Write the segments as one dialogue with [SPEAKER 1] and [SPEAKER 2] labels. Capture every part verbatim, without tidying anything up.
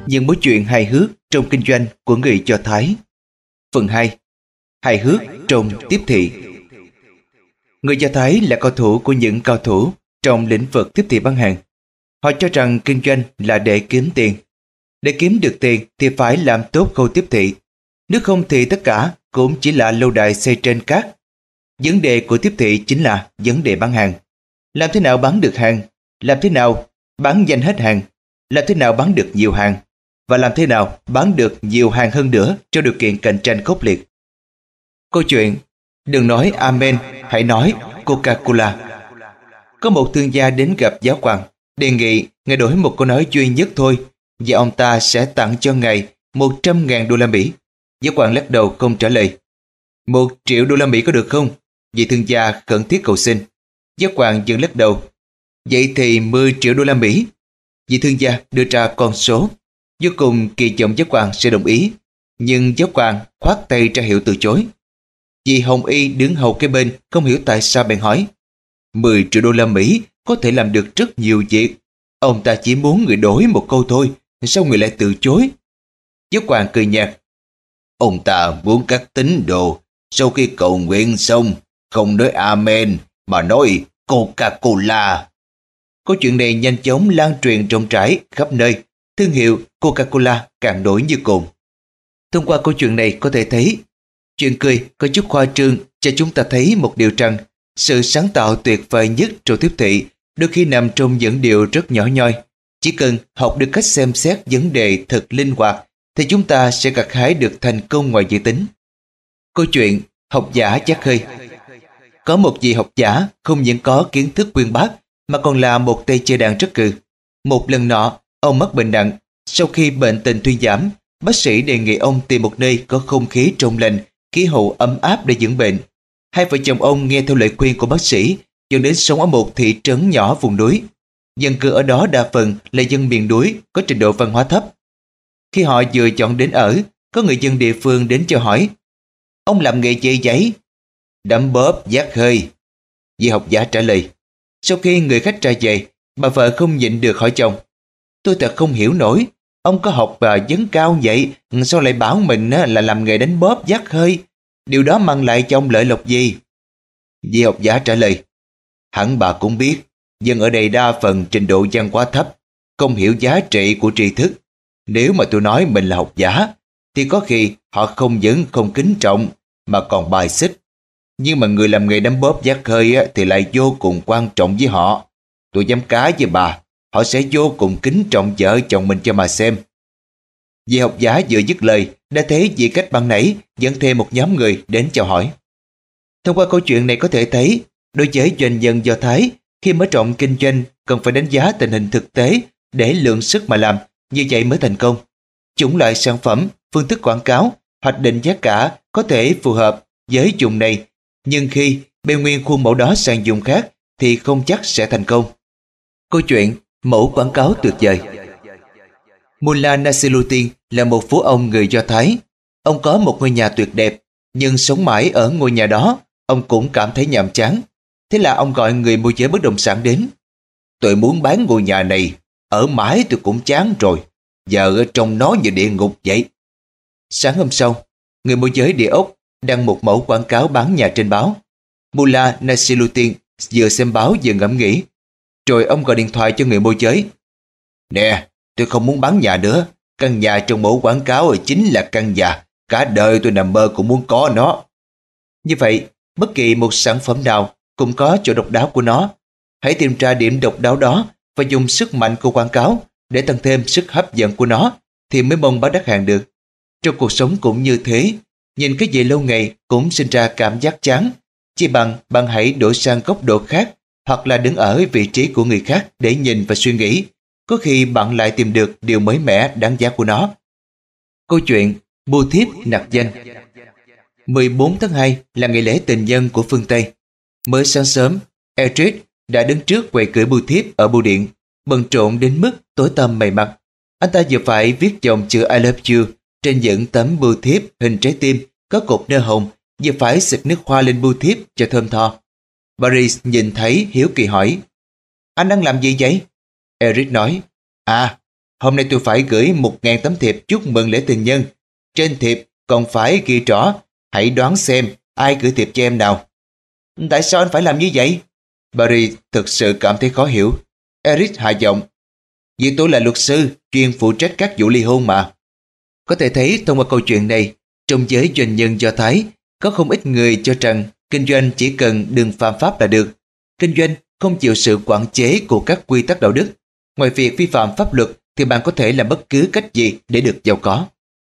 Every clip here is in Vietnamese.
[SPEAKER 1] Những mối chuyện hài hước trong kinh doanh của người Do Thái. Phần hai. Hài hước trong tiếp thị. Người Do Thái là cao thủ của những cao thủ trong lĩnh vực tiếp thị bán hàng. Họ cho rằng kinh doanh là để kiếm tiền. Để kiếm được tiền thì phải làm tốt khâu tiếp thị. Nếu không thì tất cả cũng chỉ là lâu đài xây trên cát. Vấn đề của tiếp thị chính là vấn đề bán hàng. Làm thế nào bán được hàng? Làm thế nào bán nhanh hết hàng? Làm thế nào bán được nhiều hàng? Và làm thế nào bán được nhiều hàng hơn nữa trong điều kiện cạnh tranh khốc liệt? Câu chuyện đừng nói Amen, hãy nói Coca-Cola. Có một thương gia đến gặp giáo hoàng, đề nghị ngài đổi một câu nói duy nhất thôi, và ông ta sẽ tặng cho ngài một trăm ngàn đô la Mỹ. Giáo hoàng lắc đầu không trả lời. Một triệu đô la Mỹ có được không? Vị thương gia khẩn thiết cầu xin. Giáo hoàng vẫn lắc đầu. Vậy thì mười triệu đô la Mỹ. Vị thương gia đưa ra con số. Vô cùng kỳ vọng giáo hoàng sẽ đồng ý, nhưng giáo hoàng khoát tay ra hiệu từ chối. Vị hồng y đứng hầu kế bên không hiểu tại sao bèn hỏi. Mười triệu đô la Mỹ có thể làm được rất nhiều việc. Ông ta chỉ muốn người đổi một câu thôi, sao người lại từ chối? Giáo hoàng cười nhạt. Ông ta muốn các tín đồ sau khi cầu nguyện xong không nói Amen mà nói Coca-Cola. Câu chuyện này nhanh chóng lan truyền rộng rãi khắp nơi. Thương hiệu Coca-Cola càng nổi như cồn. Thông qua câu chuyện này có thể thấy, chuyện cười có chút khoa trương cho chúng ta thấy một điều rằng sự sáng tạo tuyệt vời nhất trong tiếp thị đôi khi nằm trong những điều rất nhỏ nhoi. Chỉ cần học được cách xem xét vấn đề thật linh hoạt thì chúng ta sẽ gặt hái được thành công ngoài dự tính. Câu chuyện học giả Jack Hơi. Có một vị học giả không những có kiến thức uyên bác mà còn là một tay chơi đàn rất cừ. Một lần nọ, ông mắc bệnh nặng. Sau khi bệnh tình thuyên giảm, bác sĩ đề nghị ông tìm một nơi có không khí trong lành, khí hậu ấm áp để dưỡng bệnh. Hai vợ chồng ông nghe theo lời khuyên của bác sĩ, dẫn đến sống ở một thị trấn nhỏ vùng núi. Dân cư ở đó đa phần là dân miền núi có trình độ văn hóa thấp. Khi họ vừa chọn đến ở, có người dân địa phương đến cho hỏi: Ông làm nghề gì vậy? Đấm bóp vác hơi. Vị học giả trả lời. Sau khi người khách ra về, bà vợ không nhịn được hỏi chồng: Tôi thật không hiểu nổi, ông có học và vấn cao vậy, sao lại bảo mình là làm nghề đánh bóp vác hơi? Điều đó mang lại cho ông lợi lộc gì? Vị học giả trả lời. Hẳn bà cũng biết, dân ở đây đa phần trình độ văn hóa thấp, không hiểu giá trị của tri thức. Nếu mà tôi nói mình là học giả, thì có khi họ không những không kính trọng mà còn bài xích. Nhưng mà người làm nghề đánh bóp vác hơi thì lại vô cùng quan trọng với họ. Tôi dám cá với bà, họ sẽ vô cùng kính trọng vợ chồng mình cho mà xem. Vị học giả vừa dứt lời, đã thấy vị khách ban nãy dẫn thêm một nhóm người đến chào hỏi. Thông qua câu chuyện này có thể thấy, đối với doanh nhân Do Thái, khi mở rộng kinh doanh cần phải đánh giá tình hình thực tế để lượng sức mà làm, như vậy mới thành công. Chủng loại sản phẩm, phương thức quảng cáo, hoạch định giá cả có thể phù hợp với vùng này, nhưng khi bê nguyên khuôn mẫu đó sang vùng khác thì không chắc sẽ thành công. Câu chuyện mẫu quảng cáo tuyệt vời. Mullah Nasiruddin là một phú ông người Do Thái. Ông có một ngôi nhà tuyệt đẹp, nhưng sống mãi ở ngôi nhà đó, ông cũng cảm thấy nhàm chán. Thế là ông gọi người môi giới bất động sản đến. Tôi muốn bán ngôi nhà này, ở mãi tôi cũng chán rồi, giờ ở trong nó như địa ngục vậy. Sáng hôm sau, người môi giới địa ốc đăng một mẫu quảng cáo bán nhà trên báo. Mullah Nasiruddin vừa xem báo vừa ngẫm nghĩ. Rồi ông gọi điện thoại cho người môi giới. Nè, tôi không muốn bán nhà nữa. Căn nhà trong mẫu quảng cáo chính là căn nhà cả đời tôi nằm mơ cũng muốn có nó. Như vậy, bất kỳ một sản phẩm nào cũng có chỗ độc đáo của nó. Hãy tìm ra điểm độc đáo đó và dùng sức mạnh của quảng cáo để tăng thêm sức hấp dẫn của nó thì mới mong bán đắt hàng được. Trong cuộc sống cũng như thế, nhìn cái gì lâu ngày cũng sinh ra cảm giác chán. Chỉ bằng bạn hãy đổi sang góc độ khác hoặc là đứng ở vị trí của người khác để nhìn và suy nghĩ. Có khi bạn lại tìm được điều mới mẻ đáng giá của nó. Câu chuyện bưu thiếp nặc danh. mười bốn tháng hai là ngày lễ tình nhân của phương Tây. Mới sáng sớm, Eric đã đứng trước quầy gửi bưu thiếp ở bưu điện, bận rộn đến mức tối tăm mày mặt. Anh ta vừa phải viết dòng chữ I love you trên những tấm bưu thiếp hình trái tim có cột nơ hồng, vừa phải xịt nước hoa lên bưu thiếp cho thơm tho. Paris nhìn thấy hiếu kỳ hỏi: Anh đang làm gì vậy? Eric nói: À, Hôm nay tôi phải gửi một ngàn tấm thiệp chúc mừng lễ tình nhân. Trên thiệp còn phải ghi rõ, hãy đoán xem ai gửi thiệp cho em nào. Tại sao anh phải làm như vậy? Barry thực sự cảm thấy khó hiểu. Eric hạ giọng. Vì tôi là luật sư, chuyên phụ trách các vụ ly hôn mà. Có thể thấy thông qua câu chuyện này, trong giới doanh nhân Do Thái, có không ít người cho rằng kinh doanh chỉ cần đừng phạm pháp là được. Kinh doanh không chịu sự quản chế của các quy tắc đạo đức. Ngoài việc vi phạm pháp luật thì bạn có thể làm bất cứ cách gì để được giàu có.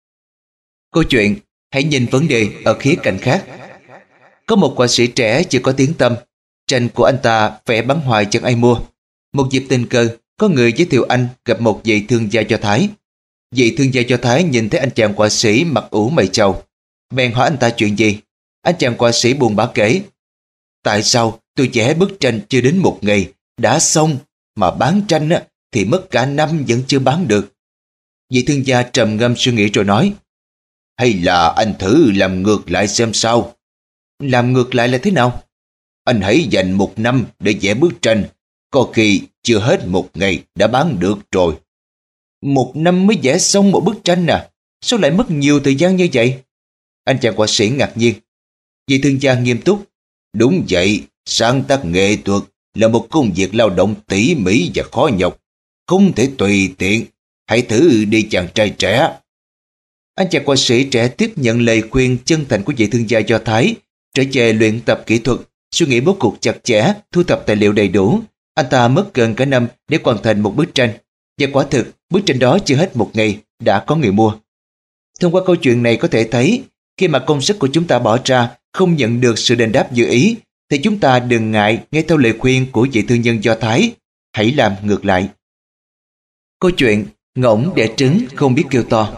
[SPEAKER 1] Câu chuyện hãy nhìn vấn đề ở khía cạnh khác. Có một họa sĩ trẻ chưa có tiếng tăm. Tranh của anh ta vẽ bắn hoài chẳng ai mua. Một dịp tình cờ, có người giới thiệu anh gặp một vị thương gia Do Thái. Vị thương gia Do Thái nhìn thấy anh chàng họa sĩ mặt ủ mày trầu, bèn hỏi anh ta chuyện gì. Anh chàng họa sĩ buồn bã kể: tại sao tôi vẽ bức tranh chưa đến một ngày đã xong, mà bán tranh á, thì mất cả năm vẫn chưa bán được. Vị thương gia trầm ngâm suy nghĩ rồi nói: hay là anh thử làm ngược lại xem sao. Làm ngược lại là thế nào? Anh hãy dành một năm để vẽ bức tranh, có khi chưa hết một ngày đã bán được rồi. Một năm mới vẽ xong một bức tranh à? Sao lại mất nhiều thời gian như vậy? Anh chàng họa sĩ ngạc nhiên. Vị thương gia nghiêm túc: đúng vậy, sáng tác nghệ thuật là một công việc lao động tỉ mỉ và khó nhọc, không thể tùy tiện. Hãy thử đi chàng trai trẻ. Anh chàng họa sĩ trẻ tiếp nhận lời khuyên chân thành của vị thương gia Do Thái, trở về luyện tập kỹ thuật, suy nghĩ bố cục chặt chẽ, thu thập tài liệu đầy đủ. Anh ta mất gần cả năm để hoàn thành một bức tranh, và quả thực bức tranh đó chưa hết một ngày đã có người mua. Thông qua câu chuyện này có thể thấy, khi mà công sức của chúng ta bỏ ra không nhận được sự đền đáp như ý, thì chúng ta đừng ngại nghe theo lời khuyên của vị thương nhân Do Thái, hãy làm ngược lại. Câu chuyện ngỗng đẻ trứng không biết kêu to.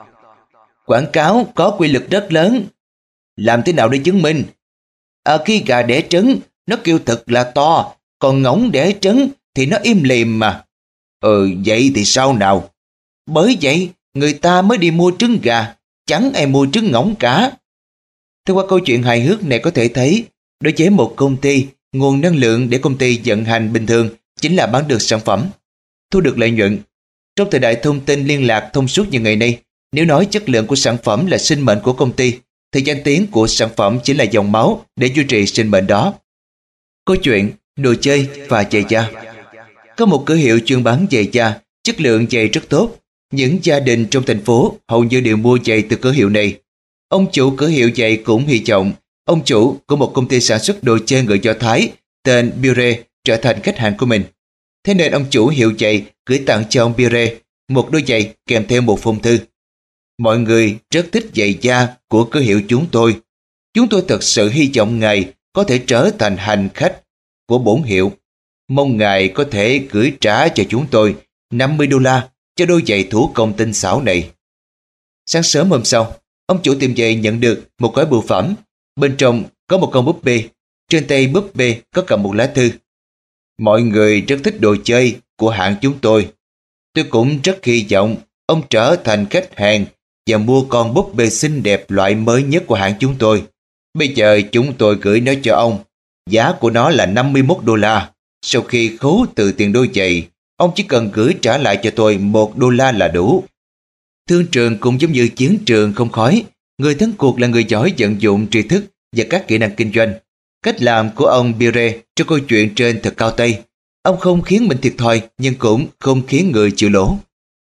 [SPEAKER 1] Quảng cáo có quy lực rất lớn. Làm thế nào để chứng minh? À, khi gà đẻ trứng, nó kêu thật là to, còn ngỗng đẻ trứng thì nó im lìm mà. Ừ, vậy thì sao nào? Bởi vậy, người ta mới đi mua trứng gà, chẳng ai mua trứng ngỗng cả. Thông qua câu chuyện hài hước này có thể thấy, đối với một công ty, nguồn năng lượng để công ty vận hành bình thường chính là bán được sản phẩm, thu được lợi nhuận. Trong thời đại thông tin liên lạc thông suốt như ngày nay, nếu nói chất lượng của sản phẩm là sinh mệnh của công ty, thì danh tiếng của sản phẩm chính là dòng máu để duy trì sinh mệnh đó. Câu chuyện đồ chơi và giày da. Có một cửa hiệu chuyên bán giày da, chất lượng giày rất tốt. Những gia đình trong thành phố hầu như đều mua giày từ cửa hiệu này. Ông chủ cửa hiệu giày cũng hy vọng ông chủ của một công ty sản xuất đồ chơi người Do Thái tên Bire trở thành khách hàng của mình. Thế nên ông chủ hiệu giày gửi tặng cho ông Bire một đôi giày kèm theo một phong thư. Mọi người rất thích giày da của cửa hiệu chúng tôi. Chúng tôi thật sự hy vọng ngài có thể trở thành hành khách của bổn hiệu. Mong ngài có thể gửi trả cho chúng tôi năm mươi đô la cho đôi giày thủ công tinh xảo này. Sáng sớm hôm sau, ông chủ tiệm giày nhận được một gói bưu phẩm. Bên trong có một con búp bê. Trên tay búp bê có cầm một lá thư. Mọi người rất thích đồ chơi của hãng chúng tôi. Tôi cũng rất hy vọng ông trở thành khách hàng và mua con búp bê xinh đẹp loại mới nhất của hãng chúng tôi. Bây giờ chúng tôi gửi nó cho ông. Giá của nó là năm mươi mốt đô la. Sau khi khấu từ tiền đôi giày, ông chỉ cần gửi trả lại cho tôi một đô la là đủ. Thương trường cũng giống như chiến trường không khói. Người thắng cuộc là người giỏi vận dụng tri thức và các kỹ năng kinh doanh. Cách làm của ông Bire trong câu chuyện trên thật cao tay. Ông không khiến mình thiệt thòi, nhưng cũng không khiến người chịu lỗ.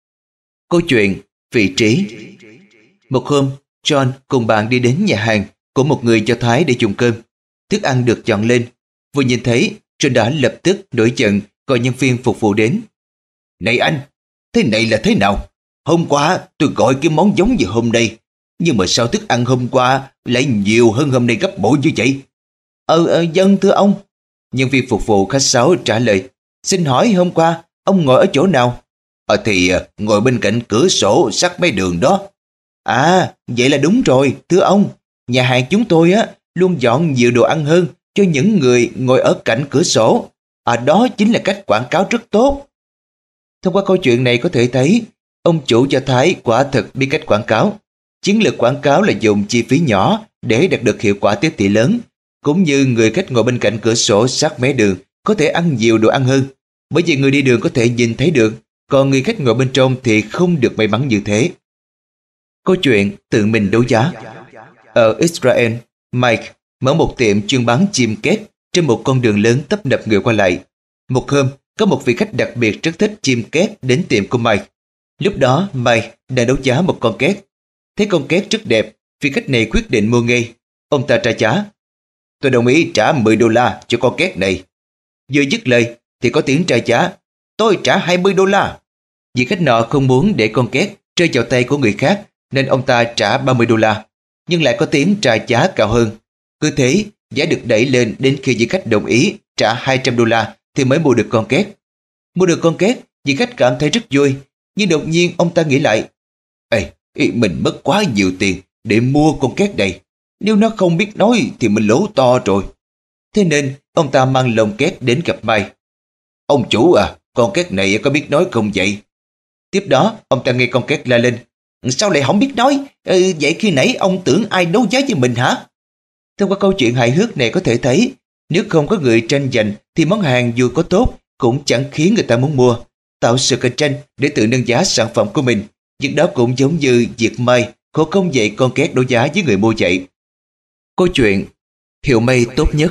[SPEAKER 1] Câu chuyện vị trí. Một hôm, John cùng bạn đi đến nhà hàng của một người Do Thái để dùng cơm. Thức ăn được dọn lên. Vừa nhìn thấy, John đã lập tức nổi giận gọi nhân viên phục vụ đến. Này anh, thế này là thế nào? Hôm qua tôi gọi cái món giống như hôm nay, nhưng mà sao thức ăn hôm qua lại nhiều hơn hôm nay gấp bội như vậy? Ờ, ờ dân thưa ông. Nhân viên phục vụ khách sáo trả lời. Xin hỏi hôm qua ông ngồi ở chỗ nào? Ờ thì ngồi bên cạnh cửa sổ sát mé đường đó. À, vậy là đúng rồi, thưa ông. Nhà hàng chúng tôi á luôn dọn nhiều đồ ăn hơn cho những người ngồi ở cạnh cửa sổ. À, đó chính là cách quảng cáo rất tốt. Thông qua câu chuyện này có thể thấy, ông chủ Do Thái quả thực biết cách quảng cáo. Chiến lược quảng cáo là dùng chi phí nhỏ để đạt được hiệu quả tiếp thị lớn. Cũng như người khách ngồi bên cạnh cửa sổ sát mé đường có thể ăn nhiều đồ ăn hơn, bởi vì người đi đường có thể nhìn thấy được, còn người khách ngồi bên trong thì không được may mắn như thế. Câu chuyện tự mình đấu giá. Ở Israel, Mike mở một tiệm chuyên bán chim két trên một con đường lớn tấp nập người qua lại. Một hôm, có một vị khách đặc biệt rất thích chim két đến tiệm của Mike. Lúc đó, Mike đang đấu giá một con két. Thấy con két rất đẹp, vị khách này quyết định mua ngay. Ông ta trả giá. Tôi đồng ý trả mười đô la cho con két này. Vừa dứt lời thì có tiếng trả giá. Tôi trả hai mươi đô la. Vị khách nọ không muốn để con két rơi vào tay của người khác nên ông ta trả ba mươi đô la. Nhưng lại có tiếng trả giá cao hơn. Cứ thế, giá được đẩy lên đến khi vị khách đồng ý trả hai trăm đô la thì mới mua được con két. Mua được con két, vị khách cảm thấy rất vui. Nhưng đột nhiên ông ta nghĩ lại. Ê, mình mất quá nhiều tiền để mua con két này. Nếu nó không biết nói thì mình lỗ to rồi. Thế nên ông ta mang lồng két đến gặp Mike. Ông chủ à, con két này có biết nói không vậy? Tiếp đó ông ta nghe con két la lên. Sao lại không biết nói? Ừ, vậy khi nãy ông tưởng ai đấu giá với mình hả? Thông qua câu chuyện hài hước này có thể thấy, nếu không có người tranh giành thì món hàng dù có tốt cũng chẳng khiến người ta muốn mua. Tạo sự cạnh tranh để tự nâng giá sản phẩm của mình. Nhưng đó cũng giống như việc Mike khổ công dạy con két đấu giá với người mua vậy. Câu chuyện hiệu may tốt nhất.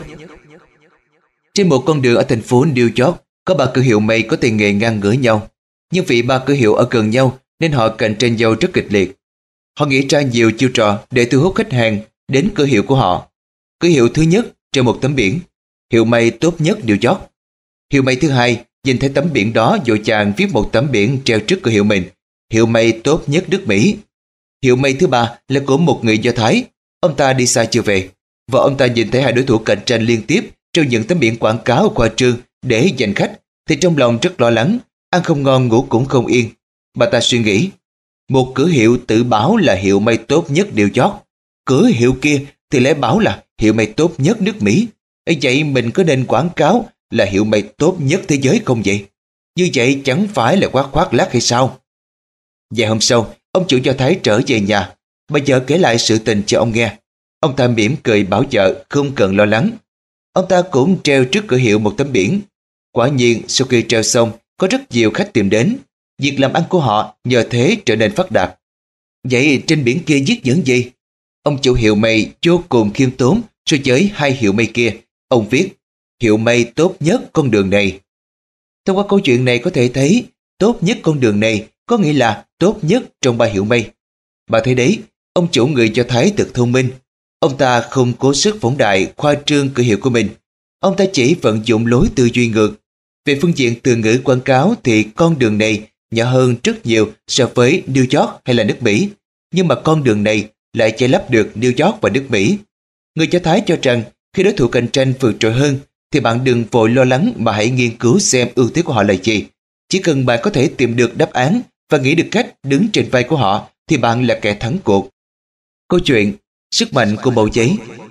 [SPEAKER 1] Trên một con đường ở thành phố New York có ba cửa hiệu may có tay nghề ngang ngửa nhau. Nhưng vì ba cửa hiệu ở gần nhau nên họ cạnh tranh nhau rất kịch liệt. Họ nghĩ ra nhiều chiêu trò để thu hút khách hàng đến cửa hiệu của họ. Cửa hiệu thứ nhất treo một tấm biển hiệu may tốt nhất New York. Hiệu may thứ hai nhìn thấy tấm biển đó vội vàng viết một tấm biển treo trước cửa hiệu mình, hiệu may tốt nhất nước Mỹ. Hiệu may thứ ba là của một người Do Thái. Ông ta đi xa chưa về và ông ta nhìn thấy hai đối thủ cạnh tranh liên tiếp treo những tấm biển quảng cáo khoa trương để giành khách thì trong lòng rất lo lắng, ăn không ngon ngủ cũng không yên. Bà ta suy nghĩ, một cửa hiệu tự bảo là hiệu may tốt nhất New York, cửa hiệu kia thì lẽ bảo là hiệu may tốt nhất nước Mỹ. Ấy vậy mình có nên quảng cáo là hiệu may tốt nhất thế giới không vậy? Như vậy chẳng phải là quá khoác lác hay sao? Vài hôm sau, ông chủ Do Thái trở về nhà. Bà vợ kể lại sự tình cho ông nghe. Ông ta mỉm cười bảo vợ không cần lo lắng. Ông ta cũng treo trước cửa hiệu một tấm biển. Quả nhiên sau khi treo xong, có rất nhiều khách tìm đến. Việc làm ăn của họ nhờ thế trở nên phát đạt. Vậy trên biển kia viết những gì? Ông chủ hiệu may vô cùng khiêm tốn so với hai hiệu may kia. Ông viết, hiệu may tốt nhất con đường này. Thông qua câu chuyện này có thể thấy, tốt nhất con đường này có nghĩa là tốt nhất trong ba hiệu may. Bà thấy đấy, ông chủ người Do Thái thật thông minh. Ông ta không cố sức phóng đại khoa trương cửa hiệu của mình. Ông ta chỉ vận dụng lối tư duy ngược. Về phương diện từ ngữ quảng cáo thì con đường này nhỏ hơn rất nhiều so với New York hay là nước Mỹ. Nhưng mà con đường này lại che lấp được New York và nước Mỹ. Người Do Thái cho rằng khi đối thủ cạnh tranh vượt trội hơn thì bạn đừng vội lo lắng mà hãy nghiên cứu xem ưu thế của họ là gì. Chỉ cần bạn có thể tìm được đáp án và nghĩ được cách đứng trên vai của họ thì bạn là kẻ thắng cuộc. Câu chuyện sức mạnh của mẩu giấy.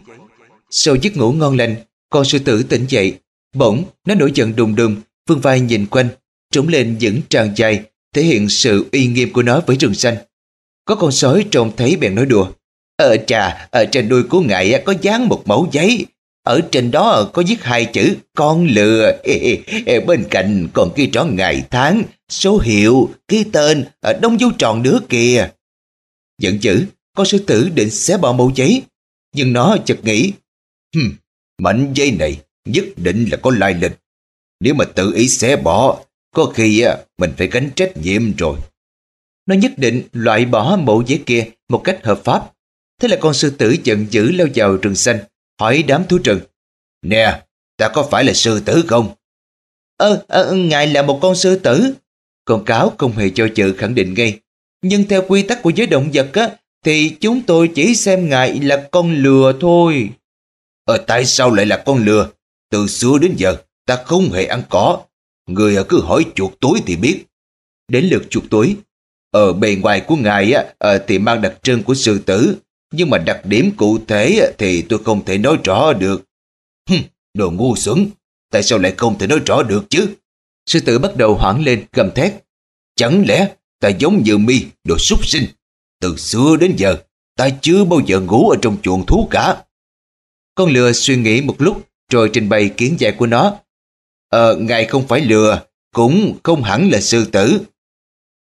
[SPEAKER 1] Sau giấc ngủ ngon lành, con sư tử tỉnh dậy. Bỗng nó nổi giận đùng đùng, vươn vai nhìn quanh, trống lên những tràng dài, thể hiện sự uy nghiêm của nó với rừng xanh. Có con sói trông thấy bèn nói đùa. Ờ trà, ở trên đuôi của ngài có dán một mẩu giấy. Ở trên đó có viết hai chữ con lừa. Ê, ê, bên cạnh còn ghi rõ ngày tháng, số hiệu, ký tên, ở đóng dấu tròn nữa kìa. Giận dữ, con sư tử định xé bỏ mẩu giấy. Nhưng nó chợt nghĩ, Hừm, mảnh giấy này nhất định là có lai lịch. Nếu mà tự ý xé bỏ, có khi mình phải gánh trách nhiệm rồi. Nó nhất định loại bỏ mẩu giấy kia một cách hợp pháp. Thế là con sư tử giận dữ lao vào rừng xanh, hỏi đám thú rừng. Nè, ta có phải là sư tử không? Ơ, ờ, ngài là một con sư tử. Con cáo không hề cho chữ khẳng định ngay. Nhưng theo quy tắc của giới động vật á, thì chúng tôi chỉ xem ngài là con lừa thôi. Ờ, tại sao lại là con lừa? Từ xưa đến giờ, ta không hề ăn cỏ. Người cứ hỏi chuột túi thì biết. Đến lượt chuột túi. Ở bề ngoài của ngài á, thì mang đặc trưng của sư tử. Nhưng mà đặc điểm cụ thể thì tôi không thể nói rõ được. Hừm, đồ ngu xuẩn. Tại sao lại không thể nói rõ được chứ? Sư tử bắt đầu hoảng lên gầm thét. Chẳng lẽ ta giống như mi, đồ súc sinh? Từ xưa đến giờ, ta chưa bao giờ ngủ ở trong chuồng thú cả. Con lừa suy nghĩ một lúc rồi trình bày kiến giải của nó. Ờ, ngài không phải lừa, cũng không hẳn là sư tử.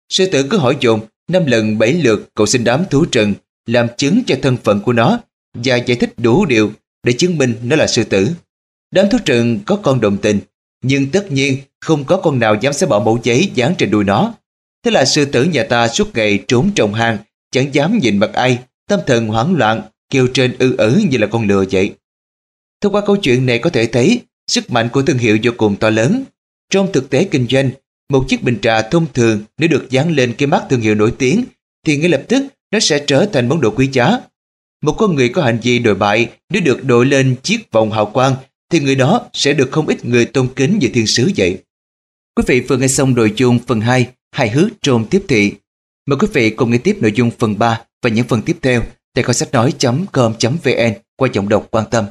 [SPEAKER 1] Sư tử cứ hỏi dồn, năm lần bảy lượt cậu xin đám thú rừng làm chứng cho thân phận của nó và giải thích đủ điều để chứng minh nó là sư tử. Đám thú rừng có con đồng tình, nhưng tất nhiên không có con nào dám xé bỏ mẩu giấy dán trên đuôi nó. Thế là sư tử nhà ta suốt ngày trốn trong hang, chẳng dám nhìn mặt ai, tâm thần hoảng loạn, kêu trên ư ử như là con lừa vậy. Thông qua câu chuyện này có thể thấy sức mạnh của thương hiệu vô cùng to lớn. Trong thực tế kinh doanh, một chiếc bình trà thông thường nếu được dán lên cái mác thương hiệu nổi tiếng thì ngay lập tức nó sẽ trở thành món đồ quý giá. Một con người có hành vi đồi bại nếu được đội lên chiếc vòng hào quang thì người đó sẽ được không ít người tôn kính như thiên sứ vậy. Quý vị vừa nghe xong nội dung phần hai hài hước trong tiếp thị. Mời quý vị cùng nghe tiếp nội dung phần ba và những phần tiếp theo tại kho sách nói chấm com chấm vn qua giọng đọc Quan Tâm.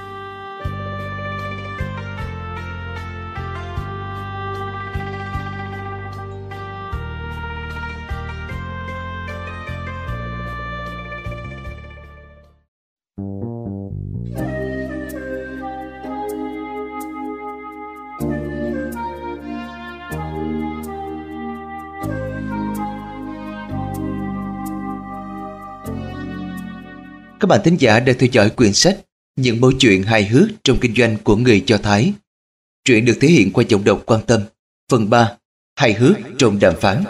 [SPEAKER 1] Các bạn thính giả đang theo dõi quyển sách Những mẩu chuyện hài hước trong kinh doanh của người Do Thái. Truyện được thể hiện qua giọng đọc Quan Tâm. Phần ba. Hài hước trong đàm phán.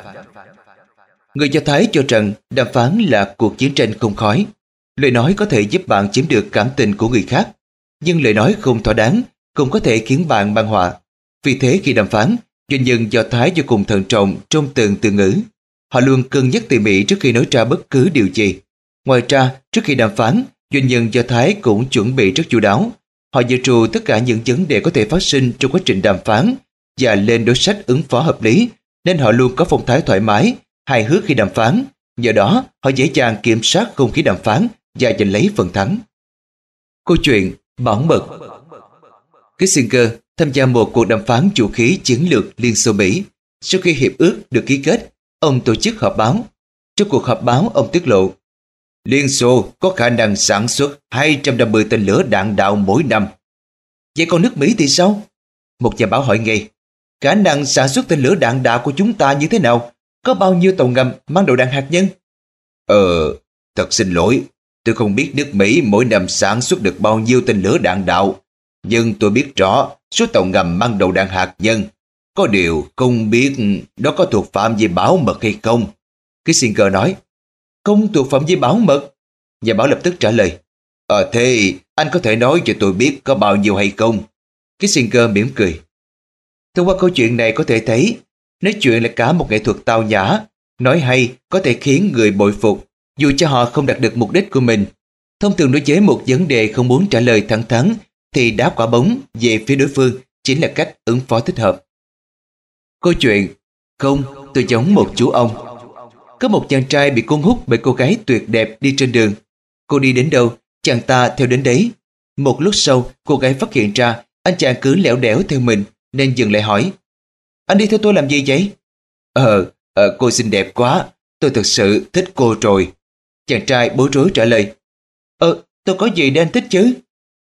[SPEAKER 1] Người Do Thái cho rằng đàm phán là cuộc chiến tranh không khói. Lời nói có thể giúp bạn chiếm được cảm tình của người khác, nhưng lời nói không thỏa đáng cũng có thể khiến bạn mang họa. Vì thế khi đàm phán, doanh nhân Do Thái vô cùng thận trọng trong từng từ ngữ. Họ luôn cân nhắc tỉ mỉ trước khi nói ra bất cứ điều gì. Ngoài ra, trước khi đàm phán, doanh nhân Do Thái cũng chuẩn bị rất chu đáo. Họ dự trù tất cả những vấn đề có thể phát sinh trong quá trình đàm phán và lên đối sách ứng phó hợp lý, nên họ luôn có phong thái thoải mái, hài hước khi đàm phán. Nhờ đó, họ dễ dàng kiểm soát không khí đàm phán và giành lấy phần thắng. Câu chuyện Bảo mật. Kissinger tham gia một cuộc đàm phán vũ khí chiến lược Liên Xô Mỹ. Sau khi hiệp ước được ký kết, ông tổ chức họp báo. Trong cuộc họp báo, ông tiết lộ Liên Xô có khả năng sản xuất hai trăm năm mươi tên lửa đạn đạo mỗi năm. Vậy còn nước Mỹ thì sao? Một nhà báo hỏi ngay. Khả năng sản xuất tên lửa đạn đạo của chúng ta như thế nào? Có bao nhiêu tàu ngầm mang đầu đạn hạt nhân? Ờ, thật xin lỗi, tôi không biết nước Mỹ mỗi năm sản xuất được bao nhiêu tên lửa đạn đạo. Nhưng tôi biết rõ số tàu ngầm mang đầu đạn hạt nhân. Có điều không biết đó có thuộc phạm vi bảo mật hay không? Kissinger nói. Không thuộc phạm vi bảo mật. Nhà báo lập tức trả lời. Ờ thế anh có thể nói cho tôi biết có bao nhiêu hay không? Kissinger mỉm cười. Thông qua câu chuyện này có thể thấy nói chuyện là cả một nghệ thuật tao nhã. Nói hay có thể khiến người bội phục dù cho họ không đạt được mục đích của mình. Thông thường đối với một vấn đề không muốn trả lời thẳng thắn thì đá quả bóng về phía đối phương chính là cách ứng phó thích hợp. Câu chuyện Không, tôi giống một chú ong. Có một chàng trai bị cuốn hút bởi cô gái tuyệt đẹp đi trên đường. Cô đi đến đâu, chàng ta theo đến đấy. Một lúc sau, cô gái phát hiện ra anh chàng cứ lẻo đẻo theo mình nên dừng lại hỏi. Anh đi theo tôi làm gì vậy? Ờ, ờ cô xinh đẹp quá, tôi thực sự thích cô rồi. Chàng trai bối rối trả lời. Ờ, tôi có gì để anh thích chứ?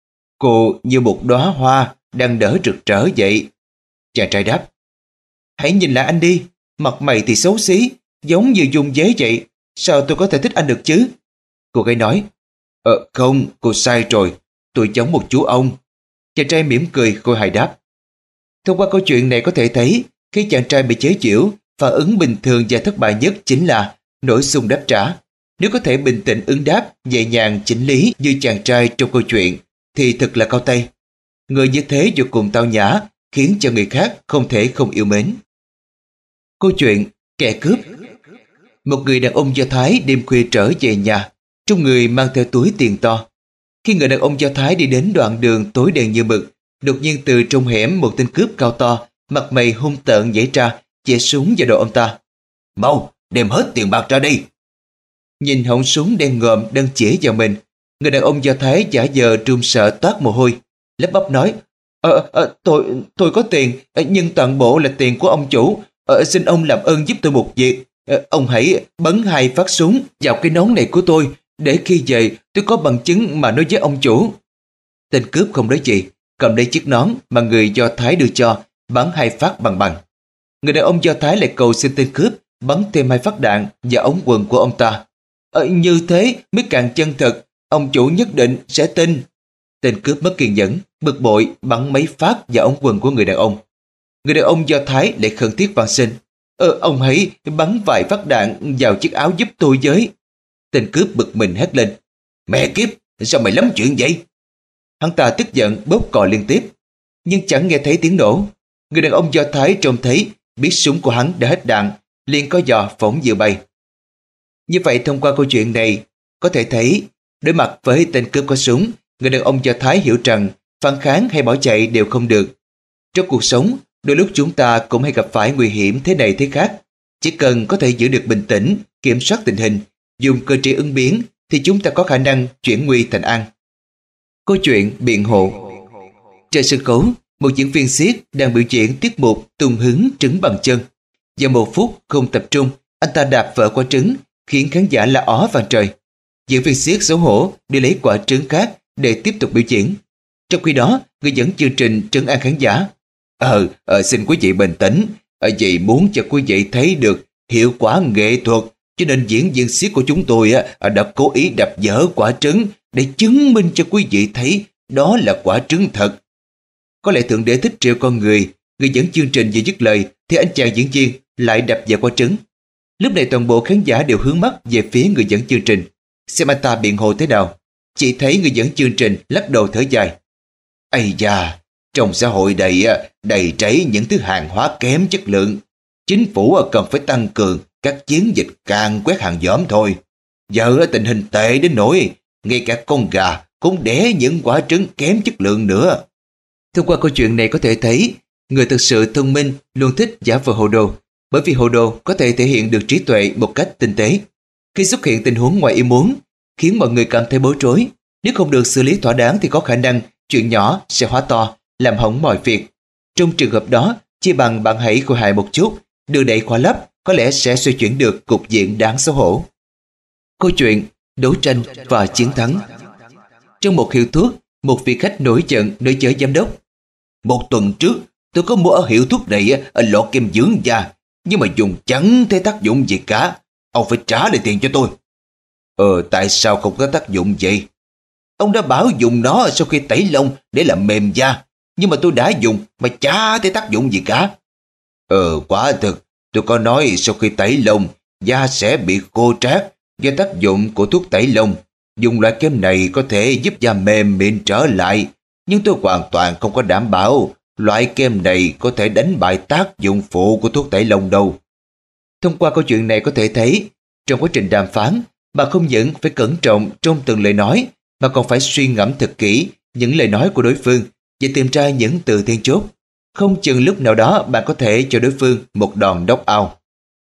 [SPEAKER 1] Cô như một đóa hoa đang nở rực rỡ vậy. Chàng trai đáp. Hãy nhìn lại anh đi, mặt mày thì xấu xí, giống như dung dế vậy, sao tôi có thể thích anh được chứ? Cô gái nói. Ờ không, cô sai rồi, tôi giống một chú ong. Chàng trai mỉm cười khôi hài đáp. Thông qua câu chuyện này có thể thấy khi chàng trai bị chế giễu, phản ứng bình thường và thất bại nhất chính là nổi xung đáp trả. Nếu có thể bình tĩnh ứng đáp, nhẹ nhàng chỉnh lý như chàng trai trong câu chuyện thì thật là cao tay. Người như thế vô cùng tao nhã, khiến cho người khác không thể không yêu mến. Câu chuyện Kẻ cướp. Một người đàn ông Do Thái đêm khuya trở về nhà, trong người mang theo túi tiền to. Khi người đàn ông Do Thái đi đến đoạn đường tối đen như mực, đột nhiên từ trong hẻm một tên cướp cao to, mặt mày hung tợn nhảy ra, chĩa súng vào đầu ông ta. Mau, đem hết tiền bạc ra đi. Nhìn họng súng đen ngòm đang chĩa vào mình, người đàn ông Do Thái giả vờ run sợ toát mồ hôi, lắp bắp nói. Ờ, ờ, tôi, tôi có tiền, nhưng toàn bộ là tiền của ông chủ. Ờ, xin ông làm ơn giúp tôi một việc. Ờ, ông hãy bắn hai phát súng vào cái nón này của tôi, để khi về tôi có bằng chứng mà nói với ông chủ. Tên cướp không nói gì, cầm lấy chiếc nón mà người Do Thái đưa cho, bắn hai phát bằng bằng. Người đàn ông Do Thái lại cầu xin tên cướp bắn thêm hai phát đạn vào ống quần của ông ta. Ờ, như thế mới càng chân thực, ông chủ nhất định sẽ tin. Tên cướp mất kiên nhẫn, bực bội bắn mấy phát vào ống quần của người đàn ông. Người đàn ông Do Thái lại khẩn thiết van xin. Ờ, ông hãy bắn vài phát đạn vào chiếc áo giúp tôi với. Tên cướp bực mình hét lên. Mẹ kiếp, sao mày lắm chuyện vậy? Hắn ta tức giận bóp cò liên tiếp, nhưng chẳng nghe thấy tiếng nổ. Người đàn ông Do Thái trông thấy biết súng của hắn đã hết đạn, liền có giò phóng vừa bay. Như vậy thông qua câu chuyện này, có thể thấy đối mặt với tên cướp có súng, người đàn ông Do Thái hiểu rằng phản kháng hay bỏ chạy đều không được. Trong cuộc sống, đôi lúc chúng ta cũng hay gặp phải nguy hiểm thế này thế khác. Chỉ cần có thể giữ được bình tĩnh, kiểm soát tình hình, dùng cơ chế ứng biến, thì chúng ta có khả năng chuyển nguy thành an. Câu chuyện biện hộ. Trên sân khấu, một diễn viên xiếc đang biểu diễn tiết mục tung hứng trứng bằng chân. Vào một phút không tập trung, anh ta đạp vỡ quả trứng, khiến khán giả la ó vang trời. Diễn viên xiếc xấu hổ đi lấy quả trứng khác để tiếp tục biểu diễn. Trong khi đó, người dẫn chương trình trấn an khán giả. Ờ, ờ xin quý vị bình tĩnh. Ờ, vì muốn cho quý vị thấy được hiệu quả nghệ thuật, cho nên diễn viên xiếc của chúng tôi á, đã cố ý đập vỡ quả trứng để chứng minh cho quý vị thấy đó là quả trứng thật. Có lẽ Thượng Đế thích trêu con người. Người dẫn chương trình vừa dứt lời thì anh chàng diễn viên lại đập vào quả trứng. Lúc này toàn bộ khán giả đều hướng mắt về phía người dẫn chương trình, xem anh ta biện hộ thế nào. Chỉ thấy người dẫn chương trình lắc đầu thở dài. Ây da, trong xã hội đầy đầy trấy những thứ hàng hóa kém chất lượng. Chính phủ cần phải tăng cường các chiến dịch càn quét hàng xóm thôi. Giờ tình hình tệ đến nỗi ngay cả con gà cũng đẻ những quả trứng kém chất lượng nữa. Thông qua câu chuyện này có thể thấy, người thực sự thông minh luôn thích giả vờ hồ đồ, bởi vì hồ đồ có thể thể hiện được trí tuệ một cách tinh tế. Khi xuất hiện tình huống ngoài ý muốn, khiến mọi người cảm thấy bối rối, nếu không được xử lý thỏa đáng thì có khả năng chuyện nhỏ sẽ hóa to, làm hỏng mọi việc. Trong trường hợp đó, chỉ bằng bạn hãy khôi hài một chút, đưa đẩy khóa lấp, có lẽ sẽ xoay chuyển được cục diện đáng xấu hổ. Câu chuyện đấu tranh và chiến thắng. Trong một hiệu thuốc, một vị khách nổi giận nói với giám đốc. Một tuần trước, tôi có mua ở hiệu thuốc này ở lọ kem dưỡng da, nhưng mà dùng chẳng thấy tác dụng gì cả. Ông phải trả lại tiền cho tôi. Ờ, tại sao không có tác dụng vậy? Ông đã bảo dùng nó sau khi tẩy lông để làm mềm da, nhưng mà tôi đã dùng mà chả thấy tác dụng gì cả. Ờ, quả thực, tôi có nói sau khi tẩy lông, da sẽ bị khô rát do tác dụng của thuốc tẩy lông. Dùng loại kem này có thể giúp da mềm mịn trở lại, nhưng tôi hoàn toàn không có đảm bảo loại kem này có thể đánh bại tác dụng phụ của thuốc tẩy lông đâu. Thông qua câu chuyện này có thể thấy, trong quá trình đàm phán, bạn không những phải cẩn trọng trong từng lời nói, mà còn phải suy ngẫm thật kỹ những lời nói của đối phương và tìm ra những từ then chốt. Không chừng lúc nào đó bạn có thể cho đối phương một đòn knock out.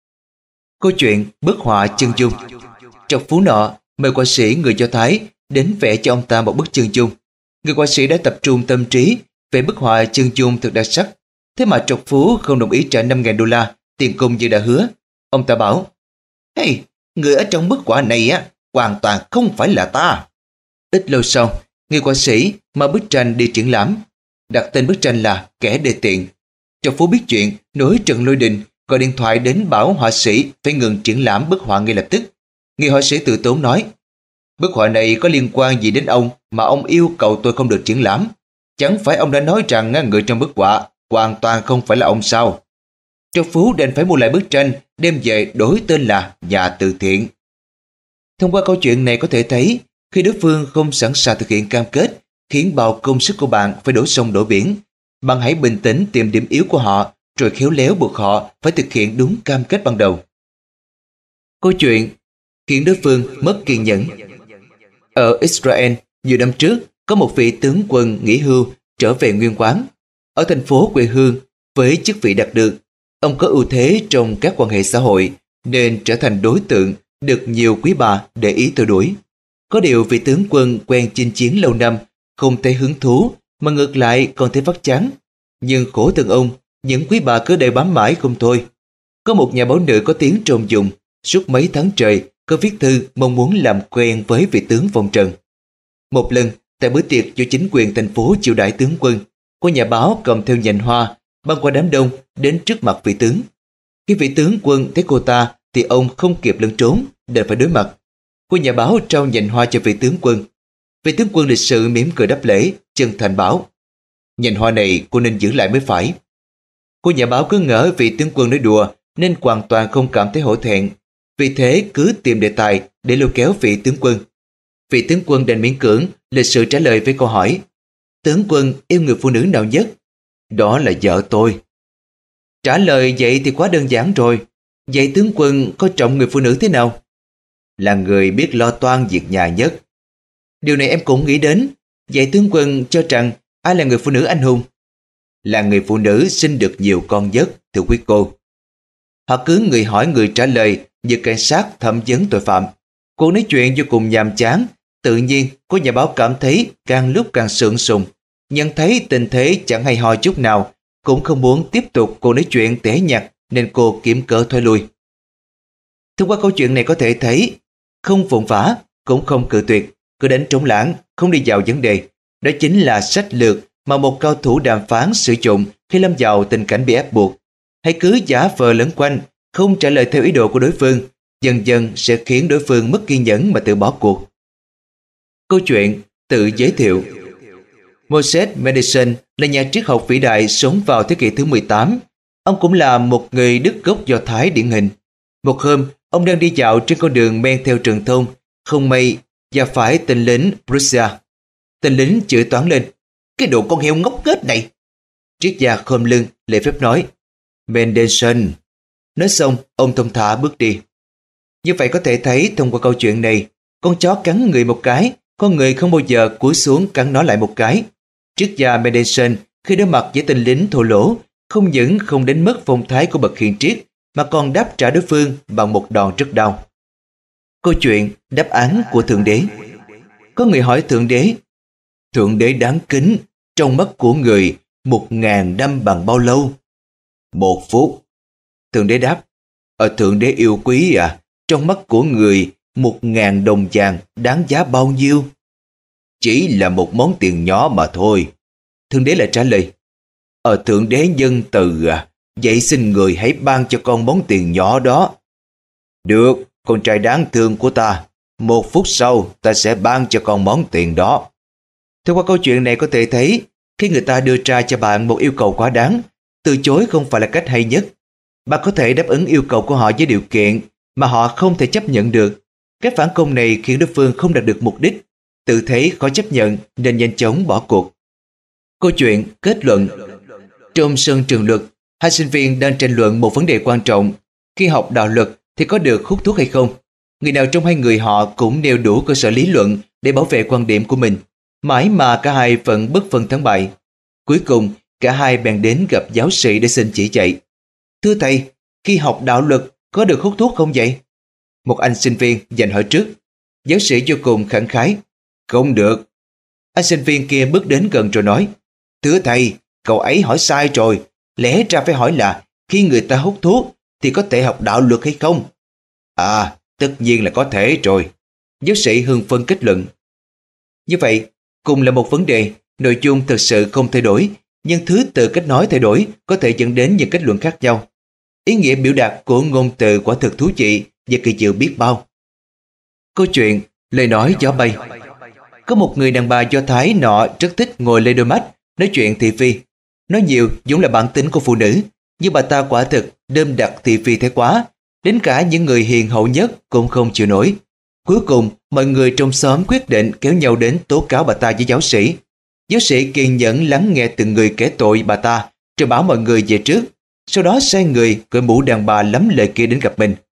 [SPEAKER 1] Câu chuyện bức họa chân dung. Trong phú nọ, mời họa sĩ người Do Thái đến vẽ cho ông ta một bức chân dung. Người họa sĩ đã tập trung tâm trí vẽ bức họa chân dung thật đặc sắc. Thế mà trọc phú không đồng ý trả năm nghìn đô la tiền công như đã hứa. Ông ta bảo, hey, người ở trong bức họa này á hoàn toàn không phải là ta. Ít lâu sau, người họa sĩ mà bức tranh đi triển lãm, đặt tên bức tranh là Kẻ Đề Tiện. Trọc phú biết chuyện, nổi trận lôi đình, gọi điện thoại đến bảo họa sĩ phải ngừng triển lãm bức họa ngay lập tức. Người họa sĩ tự tốn nói, bức họa này có liên quan gì đến ông mà ông yêu cầu tôi không được triển lãm? Chẳng phải ông đã nói rằng người trong bức họa hoàn toàn không phải là ông sao? Trọc phú đành phải mua lại bức tranh, đem về đổi tên là Nhà Từ Thiện. Thông qua câu chuyện này có thể thấy, khi đối phương không sẵn sàng thực hiện cam kết, khiến bao công sức của bạn phải đổ sông đổ biển, bạn hãy bình tĩnh tìm điểm yếu của họ, rồi khéo léo buộc họ phải thực hiện đúng cam kết ban đầu. Câu chuyện khiến đối phương mất kiên nhẫn. Ở Israel, nhiều năm trước, có một vị tướng quân nghỉ hưu trở về nguyên quán. Ở thành phố quê hương, với chức vị đạt được, ông có ưu thế trong các quan hệ xã hội, nên trở thành đối tượng được nhiều quý bà để ý theo đuổi. Có điều vị tướng quân quen chinh chiến lâu năm, không thấy hứng thú, mà ngược lại còn thấy phát chán. Nhưng khổ thân ông, những quý bà cứ đều bám mãi không thôi. Có một nhà báo nữ có tiếng trong vùng, suốt mấy tháng trời có viết thư mong muốn làm quen với vị tướng vong trần. Một lần, tại bữa tiệc do chính quyền thành phố chiêu đãi tướng quân, có nhà báo cầm theo nhành hoa băng qua đám đông đến trước mặt vị tướng. Khi vị tướng quân thấy cô ta thì ông không kịp lẩn trốn, đành phải đối mặt. Cô nhà báo trao nhành hoa cho vị tướng quân. Vị tướng quân lịch sự mỉm cười đáp lễ, chân thành bảo: nhành hoa này cô nên giữ lại mới phải. Cô nhà báo cứ ngỡ vị tướng quân nói đùa nên hoàn toàn không cảm thấy hổ thẹn, vì thế cứ tìm đề tài để lôi kéo vị tướng quân. Vị tướng quân đành miễn cưỡng lịch sự trả lời với câu hỏi: tướng quân yêu người phụ nữ nào nhất? Đó là vợ tôi. Trả lời vậy thì quá đơn giản rồi. Vậy tướng quân có trọng người phụ nữ thế nào? Là người biết lo toan việc nhà nhất. Điều này em cũng nghĩ đến. Vậy tướng quân cho rằng ai là người phụ nữ anh hùng? Là người phụ nữ sinh được nhiều con nhất, thưa quý cô. Họ cứ người hỏi người trả lời như cảnh sát thẩm vấn tội phạm. Cuộc nói chuyện vô cùng nhàm chán. Tự nhiên cô nhà báo cảm thấy càng lúc càng sượng sùng. Nhận thấy tình thế chẳng hay ho chút nào, cũng không muốn tiếp tục cuộc nói chuyện tẻ nhạt, nên cô kiếm cớ thoái lui. Thông qua câu chuyện này có thể thấy, không vội vã, cũng không cự tuyệt, cứ đánh trống lãng, không đi vào vấn đề. Đó chính là sách lược mà một cao thủ đàm phán sử dụng khi lâm vào tình cảnh bị ép buộc. Hãy cứ giả vờ lẫn quanh, không trả lời theo ý đồ của đối phương, dần dần sẽ khiến đối phương mất kiên nhẫn mà tự bỏ cuộc. Câu chuyện tự giới thiệu. Moses Mendelssohn là nhà triết học vĩ đại sống vào thế kỷ thứ mười tám. Ông cũng là một người Đức gốc Do Thái điển hình. Một hôm, ông đang đi dạo trên con đường men theo rừng thông, không may và phải tên lính Prussia. Tên lính chửi toáng lên: cái đồ con heo ngốc nghếch này! Triết gia khom lưng lễ phép nói: Mendelssohn. Nói xong, ông thông thả bước đi. Như vậy có thể thấy thông qua câu chuyện này, con chó cắn người một cái, con người không bao giờ cúi xuống cắn nó lại một cái. Triết gia Mendelssohn khi đối mặt với tên lính thô lỗ, không những không đánh mất phong thái của bậc hiền triết, mà còn đáp trả đối phương bằng một đòn rất đau. Câu chuyện đáp án của Thượng Đế. Có người hỏi Thượng Đế: Thượng Đế đáng kính, trong mắt của người, một ngàn năm bằng bao lâu? Một phút. Thượng Đế đáp: Ở Thượng Đế yêu quý à, trong mắt của người, một ngàn đồng vàng đáng giá bao nhiêu? Chỉ là một món tiền nhỏ mà thôi. Thượng Đế lại trả lời: Ở Thượng Đế nhân từ à, vậy xin người hãy ban cho con món tiền nhỏ đó. Được, con trai đáng thương của ta, một phút sau ta sẽ ban cho con món tiền đó. Thông qua câu chuyện này có thể thấy, khi người ta đưa ra cho bạn một yêu cầu quá đáng, từ chối không phải là cách hay nhất. Bạn có thể đáp ứng yêu cầu của họ với điều kiện mà họ không thể chấp nhận được. Cái phản công này khiến đối phương không đạt được mục đích, tự thấy khó chấp nhận nên nhanh chóng bỏ cuộc. Câu chuyện kết luận. Trong sân trường luật, hai sinh viên đang tranh luận một vấn đề quan trọng. Khi học đạo luật thì có được hút thuốc hay không? Người nào trong hai người họ cũng nêu đủ cơ sở lý luận để bảo vệ quan điểm của mình. Mãi mà cả hai vẫn bất phân thắng bại. Cuối cùng, cả hai bèn đến gặp giáo sĩ để xin chỉ dạy. Thưa thầy, khi học đạo luật có được hút thuốc không vậy? Một anh sinh viên giành hỏi trước. Giáo sĩ vô cùng khẳng khái: Không được. Anh sinh viên kia bước đến gần rồi nói: Thưa thầy, cậu ấy hỏi sai rồi. Lẽ ra phải hỏi là khi người ta hút thuốc thì có thể học đạo luật hay không? À, tất nhiên là có thể rồi. Giáo sĩ hưng phấn kết luận. Như vậy, cùng là một vấn đề, nội dung thực sự không thay đổi, nhưng thứ tự cách nói thay đổi có thể dẫn đến những kết luận khác nhau. Ý nghĩa biểu đạt của ngôn từ quả thực thú vị và kỳ diệu biết bao. Câu chuyện lời nói gió bay. Có một người đàn bà Do Thái nọ rất thích ngồi lê đôi mắt, nói chuyện thị phi. Nói nhiều giống là bản tính của phụ nữ, nhưng bà ta quả thực đơm đặt thị phi thế quá, đến cả những người hiền hậu nhất cũng không chịu nổi. Cuối cùng, mọi người trong xóm quyết định kéo nhau đến tố cáo bà ta với giáo sĩ. Giáo sĩ kiên nhẫn lắng nghe từng người kể tội bà ta, rồi bảo mọi người về trước. Sau đó sai người gọi mụ đàn bà lắm lời kia đến gặp mình.